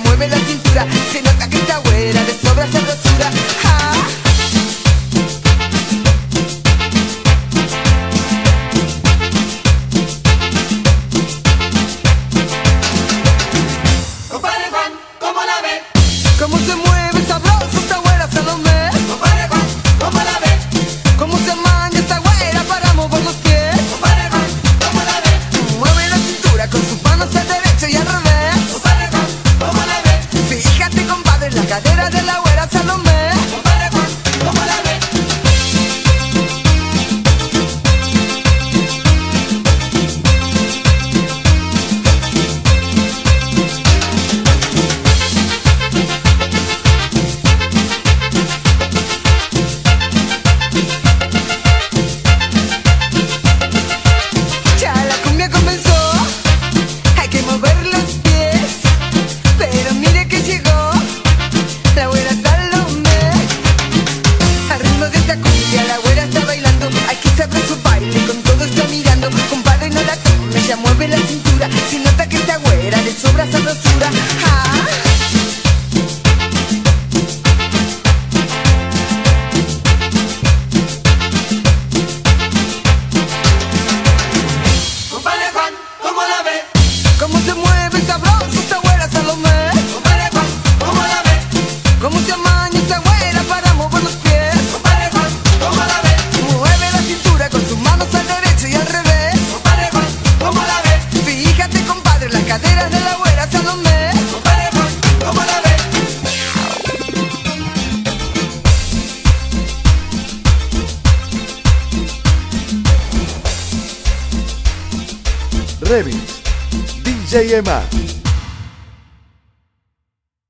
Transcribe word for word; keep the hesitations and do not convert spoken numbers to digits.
mueve la cintura, se nota que está güera, de sobra sabrosura. Ah. Compadre Juan, ¿cómo la ve? Cómo se mueve sabroso esta güera Salomé. Compadre Juan, ¿cómo la ve? Cómo se maña esta güera para mover los pies. Compadre Juan, ¿cómo la ve? Mueve la cintura con sus manos al derecho y al revés. Compadre Juan, ¿cómo la ve? Fíjate compadre en la cadera de la güera Salomé. Compadre Juan, ¿cómo la ve? Ya la cumbia comenzó, hay que mover los pies. Pero mire que llegó la güera Salomé. Al ritmo de esta cumbia la güera está bailando. Hay que saber su baile, con todo está mirando. Compadre no la tome, ya mueve la cintura. Si nota que esta güera le sobra sabrosura. Ah. Compadre Juan, ¿cómo la ve? Cómo se mueve sabroso esta güera Salomé. Compadre Juan, ¿cómo la ve? Cómo se amaña esta güera para mover los pies. Compadre Juan, ¿cómo la ve? Mueve la cintura con sus manos al derecho y al revés. Compadre Juan, ¿cómo la ve? Fíjate compadre en las caderas de la güera Salomé. Compadre Juan, ¿cómo la ve? Remix D J Emma.